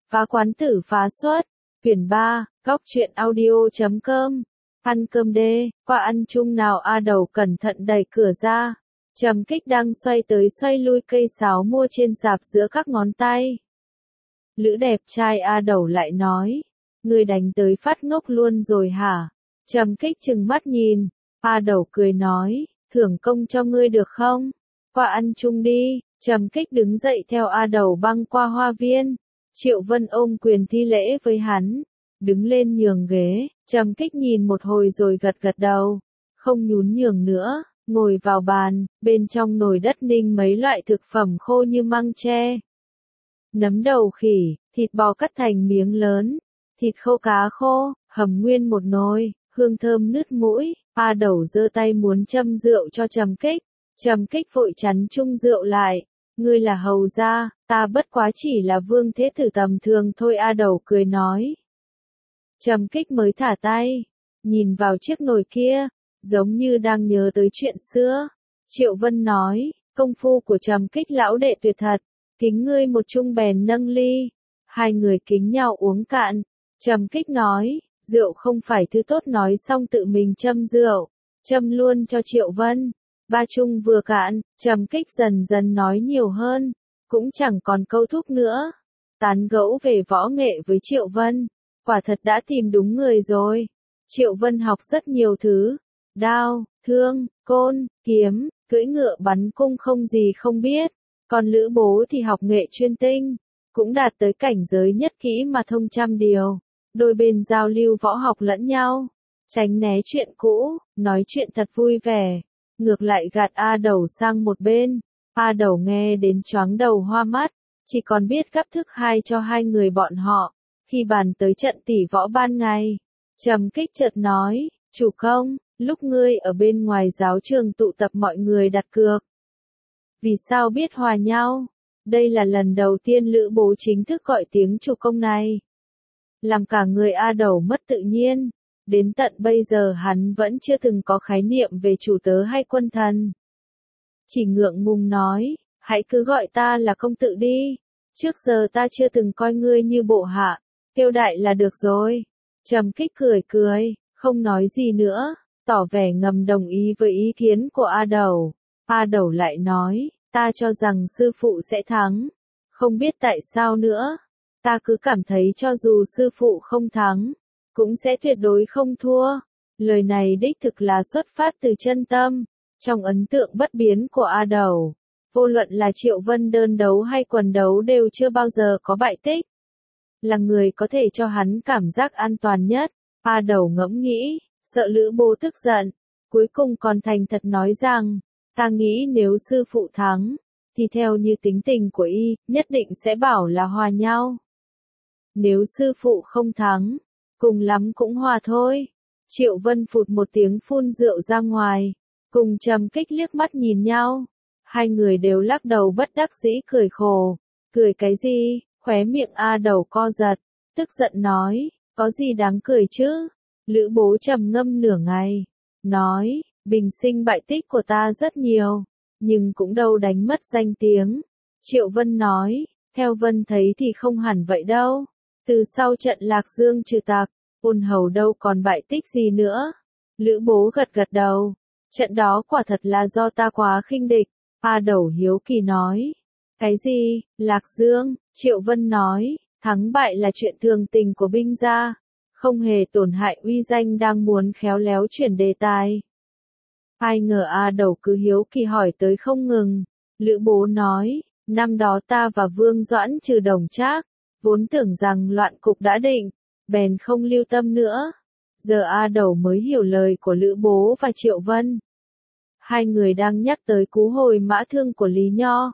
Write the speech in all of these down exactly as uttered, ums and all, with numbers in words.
Phá quán tử phá xuất, quyển ba, góc truyện audio chấm com. Ăn cơm đê, qua ăn chung nào. A Đầu cẩn thận đẩy cửa ra. Trầm Kích đang xoay tới xoay lui cây sáo mua trên sạp giữa các ngón tay. Lữ đẹp trai A Đầu lại nói, người đánh tới phát ngốc luôn rồi hả? Trầm Kích trừng mắt nhìn. A Đầu cười nói, thưởng công cho ngươi được không? Qua ăn chung đi. Trầm Kích đứng dậy theo A Đầu băng qua hoa viên. Triệu Vân ôm quyền thi lễ với hắn, đứng lên nhường ghế. Trầm Kích nhìn một hồi rồi gật gật đầu, không nhún nhường nữa, ngồi vào bàn. Bên trong nồi đất ninh mấy loại thực phẩm khô như măng tre, nấm đầu khỉ, thịt bò cắt thành miếng lớn, thịt khô cá khô, hầm nguyên một nồi, hương thơm nứt mũi. A Đầu giơ tay muốn châm rượu cho Trầm Kích. Trầm Kích vội chắn chung rượu lại. Ngươi là hầu gia, ta bất quá chỉ là vương thế tử tầm thường thôi. A Đầu cười nói. Trầm Kích mới thả tay, nhìn vào chiếc nồi kia, giống như đang nhớ tới chuyện xưa. Triệu Vân nói, công phu của Trầm Kích lão đệ tuyệt thật, kính ngươi một chung. Bèn nâng ly, hai người kính nhau uống cạn. Trầm Kích nói, rượu không phải thứ tốt. Nói xong tự mình châm rượu, châm luôn cho Triệu Vân. Ba chung vừa cạn, Trầm Kích dần dần nói nhiều hơn, cũng chẳng còn câu thúc nữa. Tán gẫu về võ nghệ với Triệu Vân, quả thật đã tìm đúng người rồi. Triệu Vân học rất nhiều thứ, đao, thương, côn, kiếm, cưỡi ngựa bắn cung không gì không biết. Còn Lữ Bố thì học nghệ chuyên tinh, cũng đạt tới cảnh giới nhất kỹ mà thông trăm điều. Đôi bên giao lưu võ học lẫn nhau, tránh né chuyện cũ, nói chuyện thật vui vẻ. Ngược lại gạt A Đầu sang một bên. A Đầu nghe đến choáng đầu hoa mắt, chỉ còn biết gắp thức hai cho hai người bọn họ. Khi bàn tới trận tỷ võ ban ngày, Trầm Kích chợt nói, chủ công, lúc ngươi ở bên ngoài giáo trường tụ tập mọi người đặt cược, vì sao biết hòa nhau? Đây là lần đầu tiên Lữ Bố chính thức gọi tiếng chủ công này, làm cả người A Đầu mất tự nhiên. Đến tận bây giờ hắn vẫn chưa từng có khái niệm về chủ tớ hay quân thần. Chỉ ngượng ngùng nói, hãy cứ gọi ta là công tử đi. Trước giờ ta chưa từng coi ngươi như bộ hạ, kêu đại là được rồi. Trầm Kích cười cười, không nói gì nữa, tỏ vẻ ngầm đồng ý với ý kiến của A Đầu. A Đầu lại nói, ta cho rằng sư phụ sẽ thắng. Không biết tại sao nữa, ta cứ cảm thấy cho dù sư phụ không thắng, cũng sẽ tuyệt đối không thua. Lời này đích thực là xuất phát từ chân tâm. Trong ấn tượng bất biến của A Đầu, vô luận là Triệu Vân đơn đấu hay quần đấu đều chưa bao giờ có bại tích. Là người có thể cho hắn cảm giác an toàn nhất. A Đầu ngẫm nghĩ, sợ Lữ Bố tức giận, cuối cùng còn thành thật nói rằng, ta nghĩ nếu sư phụ thắng, thì theo như tính tình của y, nhất định sẽ bảo là hòa nhau. Nếu sư phụ không thắng, cùng lắm cũng hòa thôi. Triệu Vân phụt một tiếng phun rượu ra ngoài, cùng Trầm Kích liếc mắt nhìn nhau. Hai người đều lắc đầu bất đắc dĩ cười khổ. Cười cái gì? Khóe miệng A Đầu co giật, tức giận nói, có gì đáng cười chứ? Lữ Bố trầm ngâm nửa ngày, nói, bình sinh bại tích của ta rất nhiều, nhưng cũng đâu đánh mất danh tiếng. Triệu Vân nói, theo Vân thấy thì không hẳn vậy đâu. Từ sau trận Lạc Dương trừ tặc, ôn hầu đâu còn bại tích gì nữa. Lữ Bố gật gật đầu, trận đó quả thật là do ta quá khinh địch. A Đầu hiếu kỳ nói, cái gì? Lạc Dương? Triệu Vân nói, thắng bại là chuyện thường tình của binh gia, không hề tổn hại uy danh. Đang muốn khéo léo chuyển đề tài, ai ngờ A Đầu cứ hiếu kỳ hỏi tới không ngừng. Lữ Bố nói, năm đó ta và Vương Doãn trừ Đồng Trác, vốn tưởng rằng loạn cục đã định, bèn không lưu tâm nữa. Giờ A Đầu mới hiểu lời của Lữ Bố và Triệu Vân. Hai người đang nhắc tới cú hồi mã thương của Lý Nho.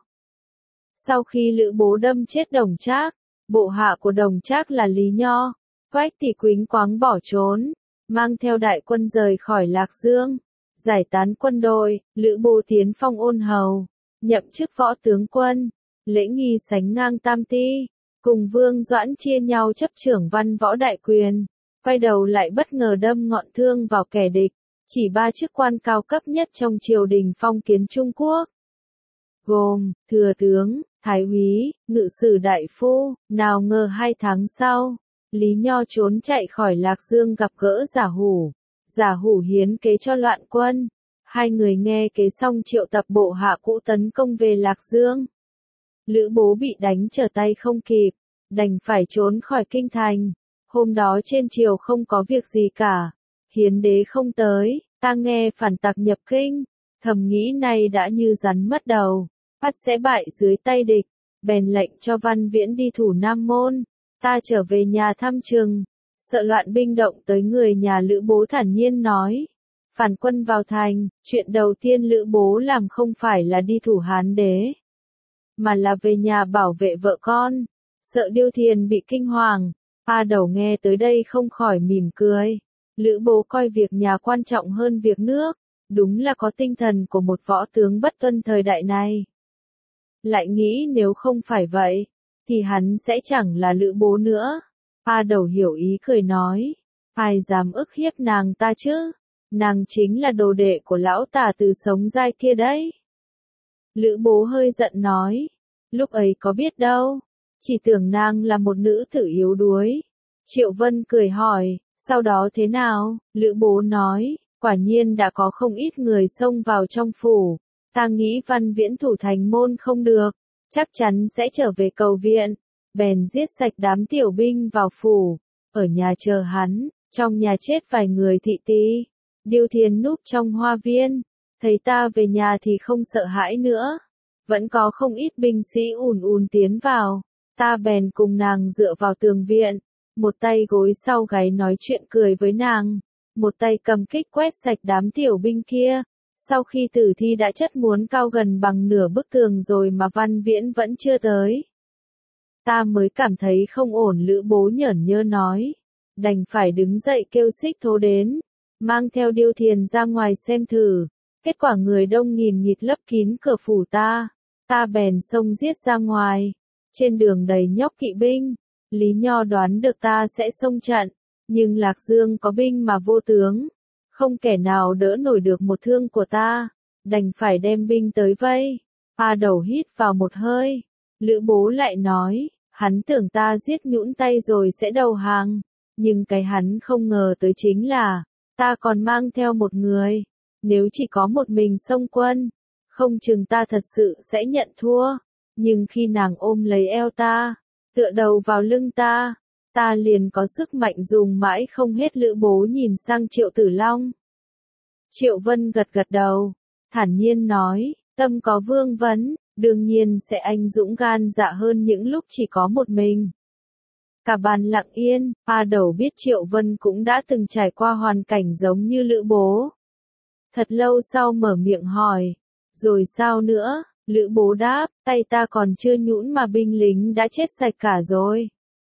Sau khi Lữ Bố đâm chết Đồng Trác, bộ hạ của Đồng Trác là Lý Nho, Quách thì quýnh quáng bỏ trốn, mang theo đại quân rời khỏi Lạc Dương, giải tán quân đội. Lữ Bố tiến phong ôn hầu, nhậm chức võ tướng quân, lễ nghi sánh ngang tam ti, cùng Vương Doãn chia nhau chấp trưởng văn võ đại quyền. Quay đầu lại bất ngờ đâm ngọn thương vào kẻ địch, chỉ ba chức quan cao cấp nhất trong triều đình phong kiến Trung Quốc, gồm thừa tướng, Thái úy, ngự sử đại phu, nào ngờ hai tháng sau, Lý Nho trốn chạy khỏi Lạc Dương gặp gỡ Giả Hủ. Giả Hủ hiến kế cho loạn quân. Hai người nghe kế xong triệu tập bộ hạ cũ tấn công về Lạc Dương. Lữ Bố bị đánh trở tay không kịp, đành phải trốn khỏi kinh thành. Hôm đó trên triều không có việc gì cả, hiến đế không tới, ta nghe phản tặc nhập kinh, thầm nghĩ này đã như rắn mất đầu, ắt sẽ bại dưới tay địch, bèn lệnh cho Văn Viễn đi thủ Nam Môn. Ta trở về nhà thăm Trừng, sợ loạn binh động tới người nhà Lữ Bố thản nhiên nói. Phản quân vào thành, chuyện đầu tiên Lữ Bố làm không phải là đi thủ Hán đế, mà là về nhà bảo vệ vợ con, sợ Điêu Thiền bị kinh hoàng. A Đầu nghe tới đây không khỏi mỉm cười. Lữ Bố coi việc nhà quan trọng hơn việc nước, đúng là có tinh thần của một võ tướng bất tuân thời đại này. Lại nghĩ nếu không phải vậy, thì hắn sẽ chẳng là Lữ Bố nữa. A Đầu hiểu ý cười nói, ai dám ức hiếp nàng ta chứ, nàng chính là đồ đệ của lão Tả Từ sống dai kia đấy. Lữ Bố hơi giận nói, lúc ấy có biết đâu, chỉ tưởng nàng là một nữ tử yếu đuối. Triệu Vân cười hỏi, sau đó thế nào? Lữ Bố nói, quả nhiên đã có không ít người xông vào trong phủ, ta nghĩ Văn Viễn thủ thành môn không được, chắc chắn sẽ trở về cầu viện, bèn giết sạch đám tiểu binh vào phủ, ở nhà chờ hắn, trong nhà chết vài người thị tỳ. Điêu Thiền núp trong hoa viên, thấy ta về nhà thì không sợ hãi nữa, vẫn có không ít binh sĩ ùn ùn tiến vào, ta bèn cùng nàng dựa vào tường viện, một tay gối sau gáy nói chuyện cười với nàng, một tay cầm kích quét sạch đám tiểu binh kia. Sau khi tử thi đã chất muốn cao gần bằng nửa bức tường rồi mà Văn Viễn vẫn chưa tới, ta mới cảm thấy không ổn. Lữ Bố nhởn nhơ nói, đành phải đứng dậy kêu Xích Thố đến, mang theo Điêu Thiền ra ngoài xem thử. Kết quả người đông nghìn nghịt lấp kín cửa phủ ta, ta bèn xông giết ra ngoài, trên đường đầy nhóc kỵ binh. Lý Nho đoán được ta sẽ xông trận, nhưng Lạc Dương có binh mà vô tướng, không kẻ nào đỡ nổi được một thương của ta, đành phải đem binh tới vây. A Đầu hít vào một hơi, Lữ Bố lại nói, hắn tưởng ta giết nhũn tay rồi sẽ đầu hàng, nhưng cái hắn không ngờ tới chính là, ta còn mang theo một người, nếu chỉ có một mình xông quân, không chừng ta thật sự sẽ nhận thua, nhưng khi nàng ôm lấy eo ta, tựa đầu vào lưng ta, ta liền có sức mạnh dùng mãi không hết. Lữ Bố nhìn sang Triệu Tử Long. Triệu Vân gật gật đầu, thản nhiên nói, tâm có vương vấn, đương nhiên sẽ anh dũng gan dạ hơn những lúc chỉ có một mình. Cả bàn lặng yên, A Đầu biết Triệu Vân cũng đã từng trải qua hoàn cảnh giống như Lữ Bố. Thật lâu sau mở miệng hỏi, rồi sao nữa? Lữ Bố đáp, tay ta còn chưa nhũn mà binh lính đã chết sạch cả rồi.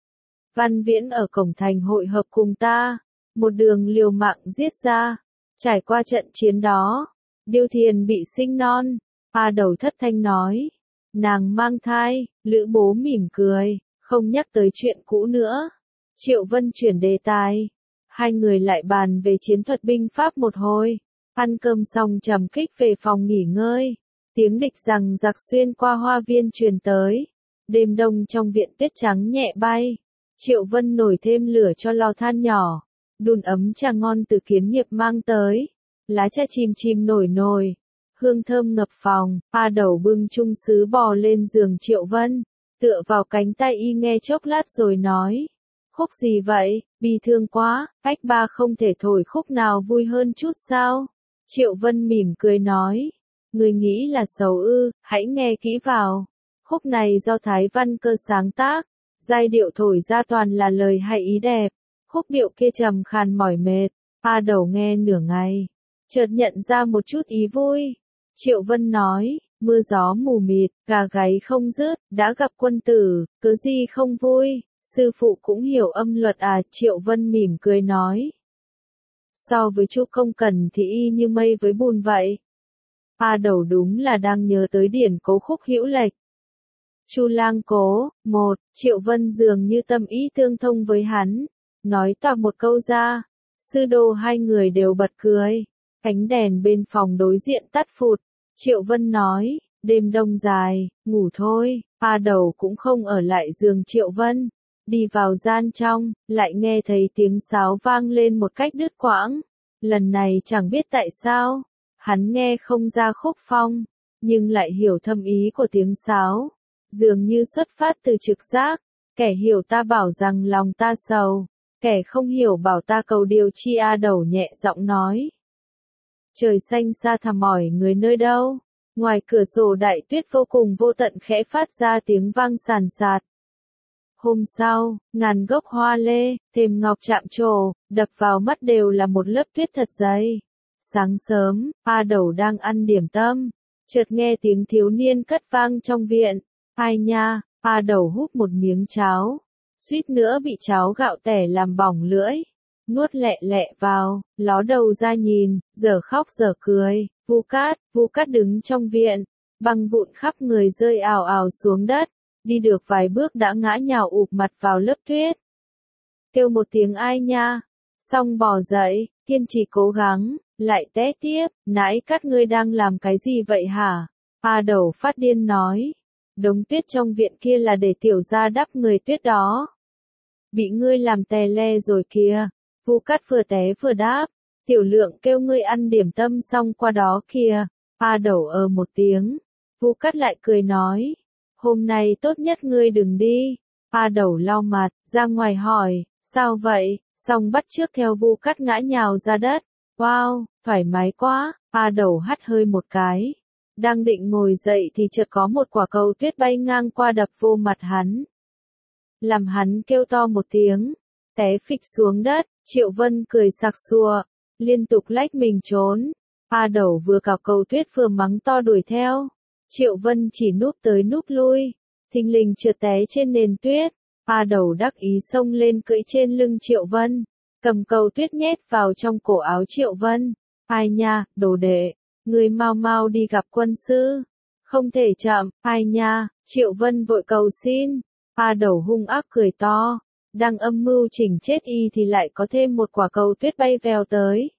Văn Viễn ở cổng thành hội hợp cùng ta, một đường liều mạng giết ra. Trải qua trận chiến đó, Điêu Thiền bị sinh non. A Đầu thất thanh nói, nàng mang thai. Lữ Bố mỉm cười, không nhắc tới chuyện cũ nữa. Triệu Vân chuyển đề tài, hai người lại bàn về chiến thuật binh pháp một hồi. Ăn cơm xong trầm kích về phòng nghỉ ngơi. Tiếng địch rằng giặc xuyên qua hoa viên truyền tới. Đêm đông trong viện tuyết trắng nhẹ bay. Triệu Vân nổi thêm lửa cho lò than nhỏ, đun ấm trà ngon từ Kiến Nghiệp mang tới. Lá trà chìm chìm nổi nồi, hương thơm ngập phòng. A Đầu bưng chung sứ bò lên giường Triệu Vân, tựa vào cánh tay y nghe chốc lát rồi nói, khúc gì vậy, bi thương quá, ách ba không thể thổi khúc nào vui hơn chút sao? Triệu Vân mỉm cười nói, người nghĩ là sầu ư, hãy nghe kỹ vào. Khúc này do Thái Văn Cơ sáng tác, giai điệu thổi ra toàn là lời hay ý đẹp, khúc điệu kia trầm khàn mỏi mệt. A Đầu nghe nửa ngày, chợt nhận ra một chút ý vui. Triệu Vân nói, mưa gió mù mịt, gà gáy không dứt, đã gặp quân tử, cớ gì không vui, sư phụ cũng hiểu âm luật à? Triệu Vân mỉm cười nói, so với Chu Công Cần thì y như mây với bùn vậy. A Đầu đúng là đang nhớ tới điển cố khúc hữu lệch. Chu Lang Cố, một, Triệu Vân dường như tâm ý tương thông với hắn, nói toạc một câu ra, sư đồ hai người đều bật cười. Ánh đèn bên phòng đối diện tắt phụt, Triệu Vân nói, đêm đông dài, ngủ thôi. A Đầu cũng không ở lại giường Triệu Vân, đi vào gian trong, lại nghe thấy tiếng sáo vang lên một cách đứt quãng. Lần này chẳng biết tại sao, hắn nghe không ra khúc phong, nhưng lại hiểu thâm ý của tiếng sáo, dường như xuất phát từ trực giác. Kẻ hiểu ta bảo rằng lòng ta sầu, kẻ không hiểu bảo ta cầu điều chi. A Đầu nhẹ giọng nói. Trời xanh xa thẳm mỏi người nơi đâu, ngoài cửa sổ đại tuyết vô cùng vô tận khẽ phát ra tiếng vang sàn sạt. Hôm sau, ngàn gốc hoa lê, thềm ngọc chạm trổ, đập vào mắt đều là một lớp tuyết thật dày. Sáng sớm, A Đầu đang ăn điểm tâm, chợt nghe tiếng thiếu niên cất vang trong viện. Ai nha, A Đầu húp một miếng cháo, suýt nữa bị cháo gạo tẻ làm bỏng lưỡi. Nuốt lẹ lẹ vào, ló đầu ra nhìn, giờ khóc giờ cười. Vu Cát, Vu Cát đứng trong viện, băng vụn khắp người rơi ào ào xuống đất, đi được vài bước đã ngã nhào ụp mặt vào lớp tuyết. Kêu một tiếng ai nha, xong bò dậy, kiên trì cố gắng, lại té tiếp. Nãy các ngươi đang làm cái gì vậy hả? A Đầu phát điên nói. Đống tuyết trong viện kia là để tiểu gia đắp người tuyết đó. Bị ngươi làm tè le rồi kìa. Vu Cát vừa té vừa đáp. Tiểu Lượng kêu ngươi ăn điểm tâm xong qua đó kìa. A Đầu ờ một tiếng. Vu Cát lại cười nói. Hôm nay tốt nhất ngươi đừng đi. A Đầu lau mặt, ra ngoài hỏi. Sao vậy? Xong bắt chước theo Vu Cát ngã nhào ra đất. Wow, thoải mái quá. A Đầu hắt hơi một cái. Đang định ngồi dậy thì chợt có một quả cầu tuyết bay ngang qua đập vô mặt hắn. Làm hắn kêu to một tiếng, té phịch xuống đất. Triệu Vân cười sặc sụa, liên tục lách mình trốn. A Đầu vừa cào cầu tuyết vừa mắng to đuổi theo. Triệu Vân chỉ núp tới núp lui, thình lình trượt té trên nền tuyết. A Đầu đắc ý xông lên cưỡi trên lưng Triệu Vân, cầm cầu tuyết nhét vào trong cổ áo Triệu Vân. Ai nha, đồ đệ, người mau mau đi gặp quân sư, không thể chậm. Ai nha, Triệu Vân vội cầu xin. A Đầu hung ác cười to, đang âm mưu chỉnh chết y thì lại có thêm một quả cầu tuyết bay vèo tới.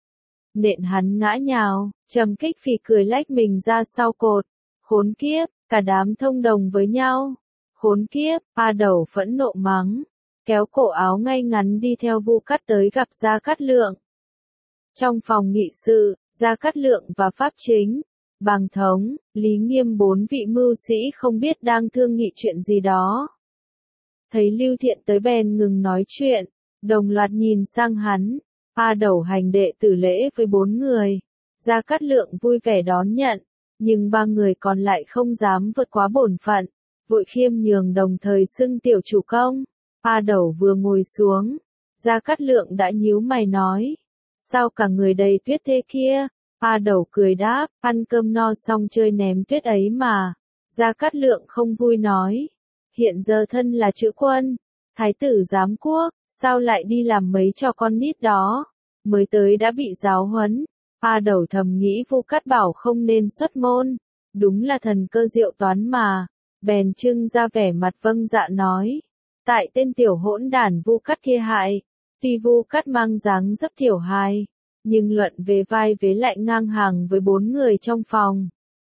Nện hắn ngã nhào, Trầm Kích phì cười lách mình ra sau cột. Khốn kiếp, cả đám thông đồng với nhau. Khốn kiếp, A Đầu phẫn nộ mắng, kéo cổ áo ngay ngắn đi theo Vu Cát tới gặp Gia Cát Lượng. Trong phòng nghị sự, Gia Cát Lượng và Pháp Chính, Bàng Thống, Lý Nghiêm bốn vị mưu sĩ không biết đang thương nghị chuyện gì đó. Thấy Lưu Thiện tới bèn ngừng nói chuyện, đồng loạt nhìn sang hắn. A Đầu hành đệ tử lễ với bốn người. Gia Cát Lượng vui vẻ đón nhận, nhưng ba người còn lại không dám vượt quá bổn phận, vội khiêm nhường đồng thời xưng tiểu chủ công. A Đầu vừa ngồi xuống, Gia Cát Lượng đã nhíu mày nói. Sao cả người đầy tuyết thế kia? A Đầu cười đáp, ăn cơm no xong chơi ném tuyết ấy mà. Gia Cát Lượng không vui nói. Hiện giờ thân là chữ quân, thái tử giám quốc, sao lại đi làm mấy trò con nít đó? Mới tới đã bị giáo huấn. A Đầu thầm nghĩ Vu Cát bảo không nên xuất môn, đúng là thần cơ diệu toán mà. Bèn trưng ra vẻ mặt vâng dạ nói. Tại tên tiểu hỗn đản Vu Cát kia hại. Tuy Vu Cát mang dáng dấp tiểu hài, nhưng luận về vai vế lại ngang hàng với bốn người trong phòng.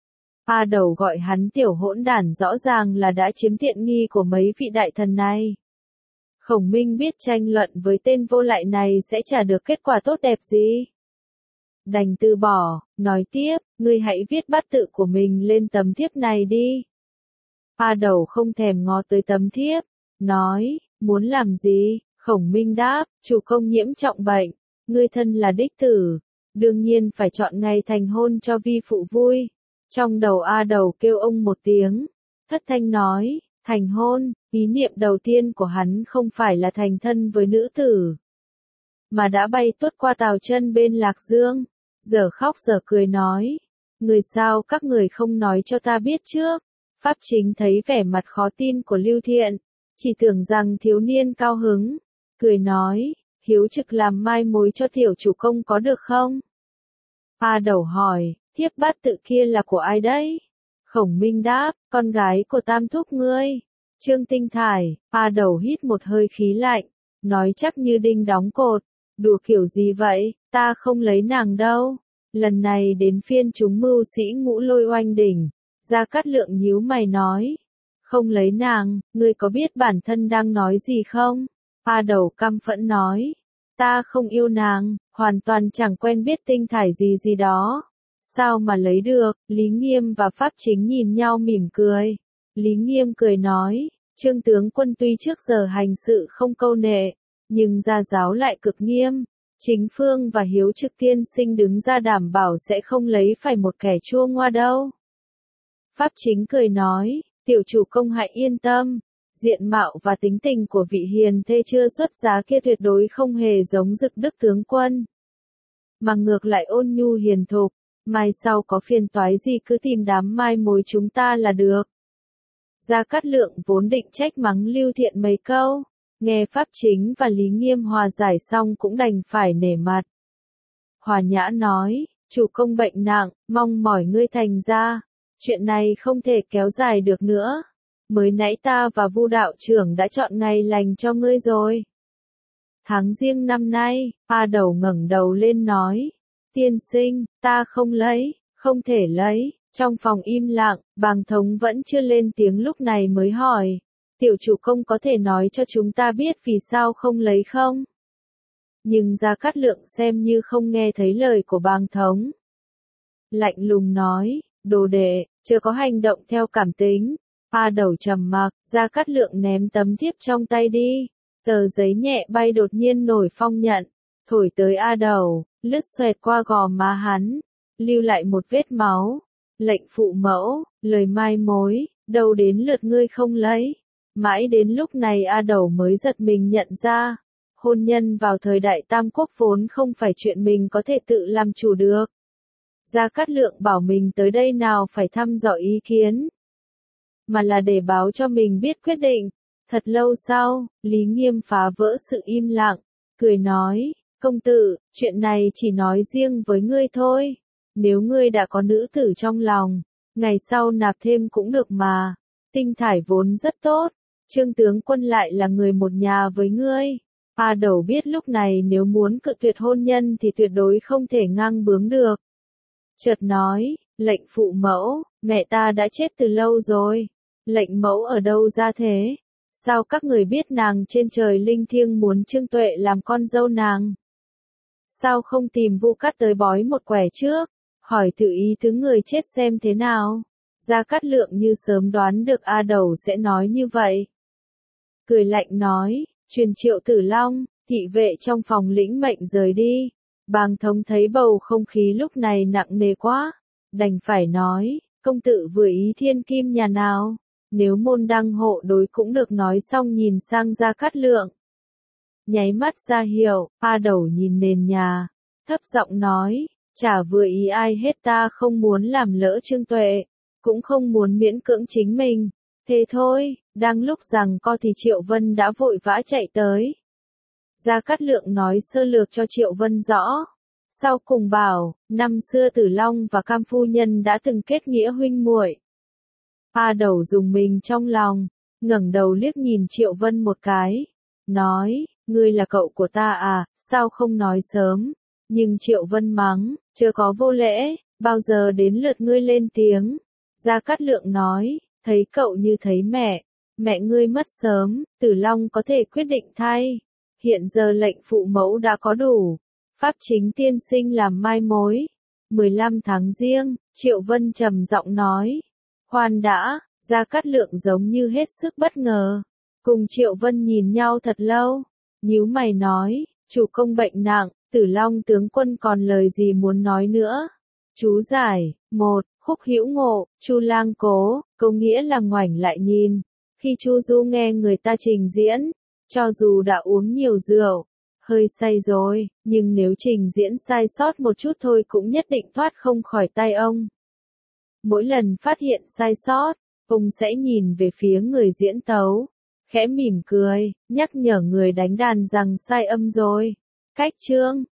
A Đầu gọi hắn tiểu hỗn đản rõ ràng là đã chiếm tiện nghi của mấy vị đại thần này. Khổng Minh biết tranh luận với tên vô lại này sẽ trả được kết quả tốt đẹp gì. Đành từ bỏ, nói tiếp, ngươi hãy viết bát tự của mình lên tấm thiếp này đi. A Đầu không thèm ngó tới tấm thiếp, nói, muốn làm gì? Khổng Minh đáp, chủ công nhiễm trọng bệnh, ngươi thân là đích tử, đương nhiên phải chọn ngày thành hôn cho vi phụ vui. Trong đầu A Đầu kêu ông một tiếng, thất thanh nói, thành hôn. Ý niệm đầu tiên của hắn không phải là thành thân với nữ tử, mà đã bay tuốt qua Tào Chân bên Lạc Dương, giờ khóc giờ cười nói, người sao các người không nói cho ta biết trước. Pháp Chính thấy vẻ mặt khó tin của Lưu Thiện, chỉ tưởng rằng thiếu niên cao hứng, cười nói, hiếu trực làm mai mối cho tiểu chủ công có được không? A Đầu hỏi, thiếp bát tự kia là của ai đấy? Khổng Minh đáp, con gái của tam thúc ngươi, Trương Tinh Thải. A Đầu hít một hơi khí lạnh, nói chắc như đinh đóng cột, đùa kiểu gì vậy, ta không lấy nàng đâu. Lần này đến phiên chúng mưu sĩ Ngũ Lôi oanh đỉnh. Gia Cát Lượng nhíu mày nói, Không lấy nàng, ngươi có biết bản thân đang nói gì không? A Đầu căm phẫn nói. Ta không yêu nàng, hoàn toàn chẳng quen biết tinh thải gì gì đó. Sao mà lấy được? Lý Nghiêm và Pháp Chính nhìn nhau mỉm cười. Lý Nghiêm cười nói, Trương tướng quân tuy trước giờ hành sự không câu nệ, nhưng gia giáo lại cực nghiêm. Chính Phương và Hiếu Trực tiên sinh đứng ra đảm bảo sẽ không lấy phải một kẻ chua ngoa đâu. Pháp Chính cười nói, tiểu chủ công hãy yên tâm, diện mạo và tính tình của vị hiền thê chưa xuất giá kia tuyệt đối không hề giống Dực Đức tướng quân, mà ngược lại ôn nhu hiền thục, mai sau có phiền toái gì cứ tìm đám mai mối chúng ta là được. Gia Cát Lượng vốn định trách mắng Lưu Thiện mấy câu, nghe Pháp Chính và Lý Nghiêm hòa giải xong cũng đành phải nể mặt. Hòa Nhã nói, chủ công bệnh nặng, mong mỏi ngươi thành ra, chuyện này không thể kéo dài được nữa. Mới nãy ta và Vu đạo trưởng đã chọn ngày lành cho ngươi rồi. Tháng Giêng năm nay, A Đầu ngẩng đầu lên nói, tiên sinh, ta không lấy, không thể lấy. Trong phòng im lặng, Bàng Thống vẫn chưa lên tiếng lúc này mới hỏi, tiểu chủ công có thể nói cho chúng ta biết vì sao không lấy không? Nhưng Gia Cát Lượng xem như không nghe thấy lời của Bàng Thống. Lạnh lùng nói, đồ đệ, chưa có hành động theo cảm tính. A Đầu trầm mặc, Gia Cát Lượng ném tấm thiếp trong tay đi. Tờ giấy nhẹ bay đột nhiên nổi phong nhận, thổi tới A Đầu, lướt xoẹt qua gò má hắn, lưu lại một vết máu. Lệnh phụ mẫu, lời mai mối, đâu đến lượt ngươi không lấy. Mãi đến lúc này A Đầu mới giật mình nhận ra, hôn nhân vào thời đại Tam Quốc vốn không phải chuyện mình có thể tự làm chủ được. Gia Cát Lượng bảo mình tới đây nào phải thăm dò ý kiến, mà là để báo cho mình biết quyết định. Thật lâu sau, Lý Nghiêm phá vỡ sự im lặng, cười nói, công tử, chuyện này chỉ nói riêng với ngươi thôi. Nếu ngươi đã có nữ tử trong lòng, ngày sau nạp thêm cũng được mà. Tinh thải vốn rất tốt, Trương tướng quân lại là người một nhà với ngươi. A Đầu biết lúc này nếu muốn cự tuyệt hôn nhân thì tuyệt đối không thể ngang bướng được. Chợt nói, lệnh phụ mẫu, mẹ ta đã chết từ lâu rồi. Lệnh mẫu ở đâu ra thế? Sao các người biết nàng trên trời linh thiêng muốn Trương Tuệ làm con dâu nàng? Sao không tìm Vu Cát tới bói một quẻ trước? Hỏi thử ý tứ người chết xem thế nào. Gia Cát Lượng như sớm đoán được A Đầu sẽ nói như vậy. Cười lạnh nói, truyền Triệu Tử Long, thị vệ trong phòng lĩnh mệnh rời đi. Bàng Thống thấy bầu không khí lúc này nặng nề quá, đành phải nói, công tử vừa ý thiên kim nhà nào, nếu môn đăng hộ đối cũng được. Nói xong nhìn sang Gia Cát Lượng. Nháy mắt ra hiệu, A Đầu nhìn nền nhà, thấp giọng nói, chả vừa ý ai hết, ta không muốn làm lỡ Trương Tuệ, cũng không muốn miễn cưỡng chính mình. Thế thôi, đang lúc rằng co thì Triệu Vân đã vội vã chạy tới. Gia Cát Lượng nói sơ lược cho Triệu Vân rõ. Sau cùng bảo, năm xưa Tử Long và Cam phu nhân đã từng kết nghĩa huynh muội. A Đầu dùng mình trong lòng, ngẩng đầu liếc nhìn Triệu Vân một cái, nói, ngươi là cậu của ta à, sao không nói sớm? Nhưng Triệu Vân mắng, chưa có vô lễ, bao giờ đến lượt ngươi lên tiếng. Gia Cát Lượng nói, thấy cậu như thấy mẹ, mẹ ngươi mất sớm, Tử Long có thể quyết định thay. Hiện giờ lệnh phụ mẫu đã có đủ. Pháp Chính tiên sinh làm mai mối. mười lăm tháng Giêng, Triệu Vân trầm giọng nói. Khoan đã, Gia Cát Lượng giống như hết sức bất ngờ. Cùng Triệu Vân nhìn nhau thật lâu. Nhíu mày nói, chủ công bệnh nặng, Tử Long tướng quân còn lời gì muốn nói nữa? Chú giải, một, khúc hữu ngộ, Chu Lang cố, câu nghĩa là ngoảnh lại nhìn. Khi Chu Du nghe người ta trình diễn, cho dù đã uống nhiều rượu, hơi say rồi, nhưng nếu trình diễn sai sót một chút thôi cũng nhất định thoát không khỏi tay ông. Mỗi lần phát hiện sai sót, ông sẽ nhìn về phía người diễn tấu, khẽ mỉm cười, nhắc nhở người đánh đàn rằng sai âm rồi. Cách chương